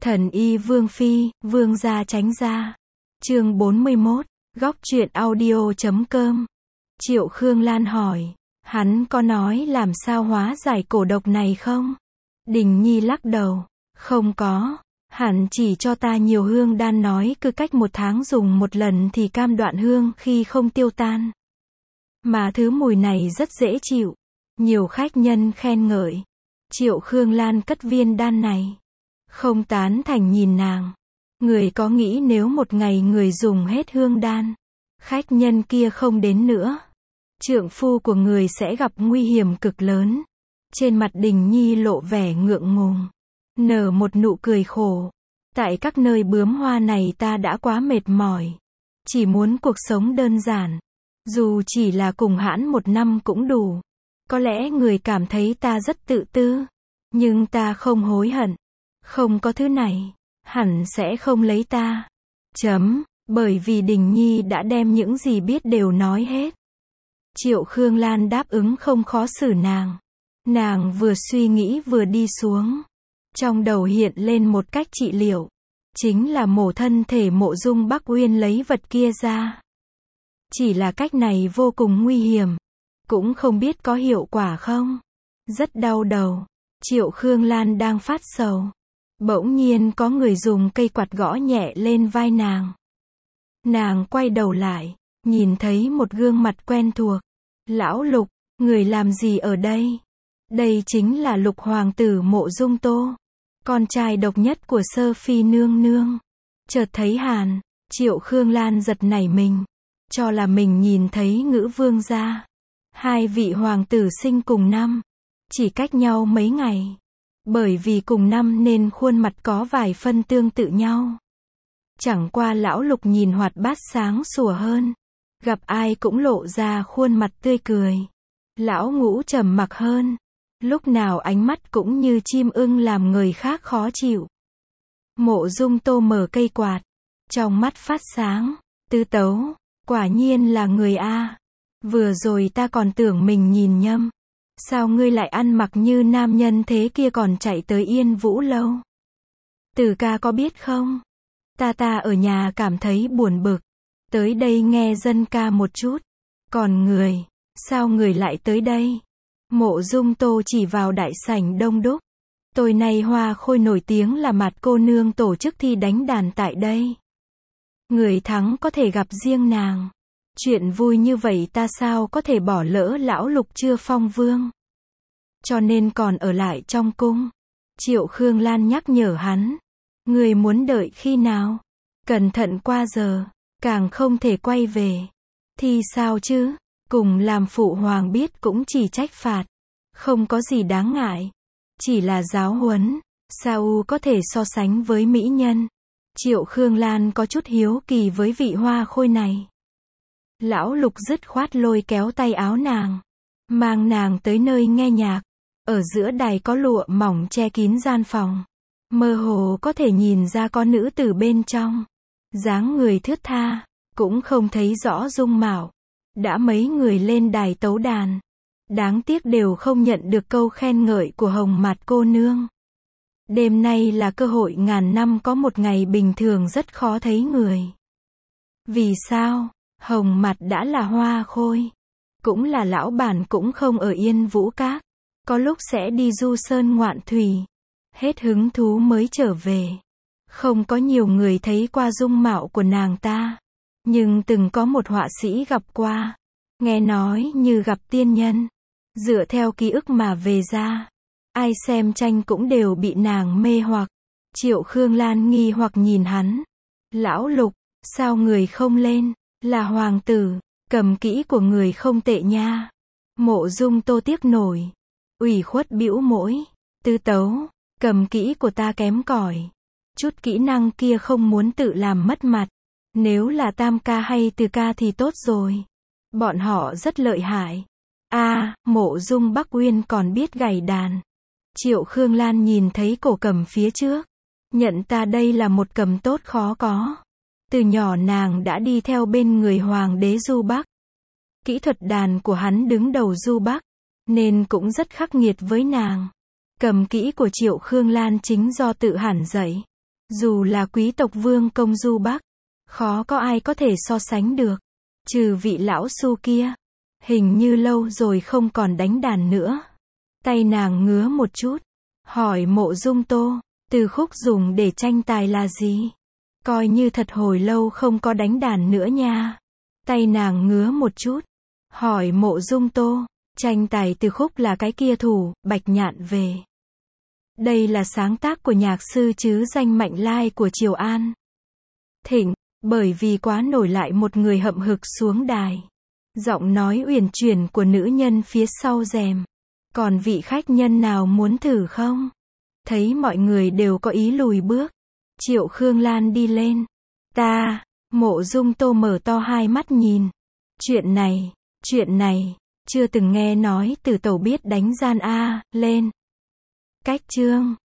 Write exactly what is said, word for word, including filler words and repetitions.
Thần y Vương Phi, Vương gia tránh ra. Chương bốn mươi mốt, góc truyện audio chấm com. Triệu Khương Lan hỏi, hắn có nói làm sao hóa giải cổ độc này không? Đình Nhi lắc đầu, không có, hắn chỉ cho ta nhiều hương đan, nói cứ cách một tháng dùng một lần thì cam đoạn hương khi không tiêu tan. Mà thứ mùi này rất dễ chịu, nhiều khách nhân khen ngợi. Triệu Khương Lan cất viên đan này, không tán thành nhìn nàng. Người có nghĩ nếu một ngày người dùng hết hương đan, khách nhân kia không đến nữa, trượng phu của người sẽ gặp nguy hiểm cực lớn. Trên mặt Đình Nhi lộ vẻ ngượng ngùng, nở một nụ cười khổ. Tại các nơi bướm hoa này ta đã quá mệt mỏi, chỉ muốn cuộc sống đơn giản, dù chỉ là cùng hãn một năm cũng đủ. Có lẽ người cảm thấy ta rất tự tư, nhưng ta không hối hận. Không có thứ này, hẳn sẽ không lấy ta. Chấm, bởi vì Đình Nhi đã đem những gì biết đều nói hết. Triệu Khương Lan đáp ứng không khó xử nàng. Nàng vừa suy nghĩ vừa đi xuống. Trong đầu hiện lên một cách trị liệu. Chính là mổ thân thể Mộ Dung Bắc Uyên lấy vật kia ra. Chỉ là cách này vô cùng nguy hiểm. Cũng không biết có hiệu quả không. Rất đau đầu. Triệu Khương Lan đang phát sầu. Bỗng nhiên có người dùng cây quạt gõ nhẹ lên vai nàng. Nàng quay đầu lại, nhìn thấy một gương mặt quen thuộc. Lão Lục, người làm gì ở đây? Đây chính là Lục hoàng tử Mộ Dung Tô, con trai độc nhất của Sơ Phi nương nương. Chợt thấy Hàn, Triệu Khương Lan giật nảy mình, cho là mình nhìn thấy Ngữ Vương gia. Hai vị hoàng tử sinh cùng năm, chỉ cách nhau mấy ngày. Bởi vì cùng năm nên khuôn mặt có vài phân tương tự nhau. Chẳng qua lão Lục nhìn hoạt bát sáng sủa hơn, gặp ai cũng lộ ra khuôn mặt tươi cười. Lão Ngũ trầm mặc hơn, lúc nào ánh mắt cũng như chim ưng làm người khác khó chịu. Mộ Dung Tô mở cây quạt, trong mắt phát sáng. Tư Tấu, quả nhiên là người a. Vừa rồi ta còn tưởng mình nhìn nhầm. Sao ngươi lại ăn mặc như nam nhân thế kia còn chạy tới Yên Vũ lâu? Từ ca có biết không? Ta ta ở nhà cảm thấy buồn bực, tới đây nghe dân ca một chút. Còn người, sao người lại tới đây? Mộ Dung Tô chỉ vào đại sảnh đông đúc. Tối nay Hoa Khôi nổi tiếng là Mạt cô nương tổ chức thi đánh đàn tại đây. Người thắng có thể gặp riêng nàng. Chuyện vui như vậy ta sao có thể bỏ lỡ lão Lục chưa phong vương. Cho nên còn ở lại trong cung. Triệu Khương Lan nhắc nhở hắn. Người muốn đợi khi nào? Cẩn thận qua giờ, càng không thể quay về. Thì sao chứ? Cùng làm phụ hoàng biết cũng chỉ trách phạt. Không có gì đáng ngại. Chỉ là giáo huấn. Sao có thể so sánh với mỹ nhân? Triệu Khương Lan có chút hiếu kỳ với vị Hoa Khôi này. Lão Lục dứt khoát lôi kéo tay áo nàng, mang nàng tới nơi nghe nhạc. Ở giữa đài có lụa mỏng che kín gian phòng, mơ hồ có thể nhìn ra có nữ tử bên trong, dáng người thướt tha, cũng không thấy rõ dung mạo. Đã mấy người lên đài tấu đàn, đáng tiếc đều không nhận được câu khen ngợi của Hồng Mạt cô nương. Đêm nay là cơ hội ngàn năm có một ngày bình thường rất khó thấy người. Vì sao? Hồng Mạt đã là Hoa Khôi, cũng là lão bản, cũng không ở Yên Vũ Các, có lúc sẽ đi du sơn ngoạn thủy, hết hứng thú mới trở về. Không có nhiều người thấy qua dung mạo của nàng ta, nhưng từng có một họa sĩ gặp qua, nghe nói như gặp tiên nhân. Dựa theo ký ức mà về ra, ai xem tranh cũng đều bị nàng mê hoặc. Triệu Khương Lan nghi hoặc nhìn hắn. Lão Lục, sao người không lên? Là hoàng tử, cầm kỹ của người không tệ nha. Mộ Dung Tô tiếc nổi, ủy khuất bĩu môi. Tư Tấu, cầm kỹ của ta kém cỏi, chút kỹ năng kia không muốn tự làm mất mặt. Nếu là tam ca hay từ ca thì tốt rồi, bọn họ rất lợi hại. A, à, Mộ Dung Bắc Uyên còn biết gảy đàn. Triệu Khương Lan nhìn thấy cổ cầm phía trước, nhận ta đây là một cầm tốt khó có. Từ nhỏ nàng đã đi theo bên người hoàng đế Du Bắc. Kỹ thuật đàn của hắn đứng đầu Du Bắc, nên cũng rất khắc nghiệt với nàng. Cầm kỹ của Triệu Khương Lan chính do tự hẳn dạy. Dù là quý tộc vương công du Bắc, khó có ai có thể so sánh được. Trừ vị lão su kia. Hình như lâu rồi không còn đánh đàn nữa. Tay nàng ngứa một chút. Hỏi Mộ Dung Tô, từ khúc dùng để tranh tài là gì? Coi như thật hồi lâu không có đánh đàn nữa nha. Tay nàng ngứa một chút. Hỏi Mộ Dung Tô, tranh tài từ khúc là cái kia thủ, Bạch Nhạn về. Đây là sáng tác của nhạc sư chứ danh Mạnh Lai của Triều An. Thỉnh, bởi vì quá nổi lại một người hậm hực xuống đài. Giọng nói uyển chuyển của nữ nhân phía sau rèm. Còn vị khách nhân nào muốn thử không? Thấy mọi người đều có ý lùi bước. Triệu Khương Lan đi lên. Ta, Mộ Dung Tô mở to hai mắt nhìn. Chuyện này, chuyện này, chưa từng nghe nói Từ Tẩu biết đánh gian a, lên. Cách chương.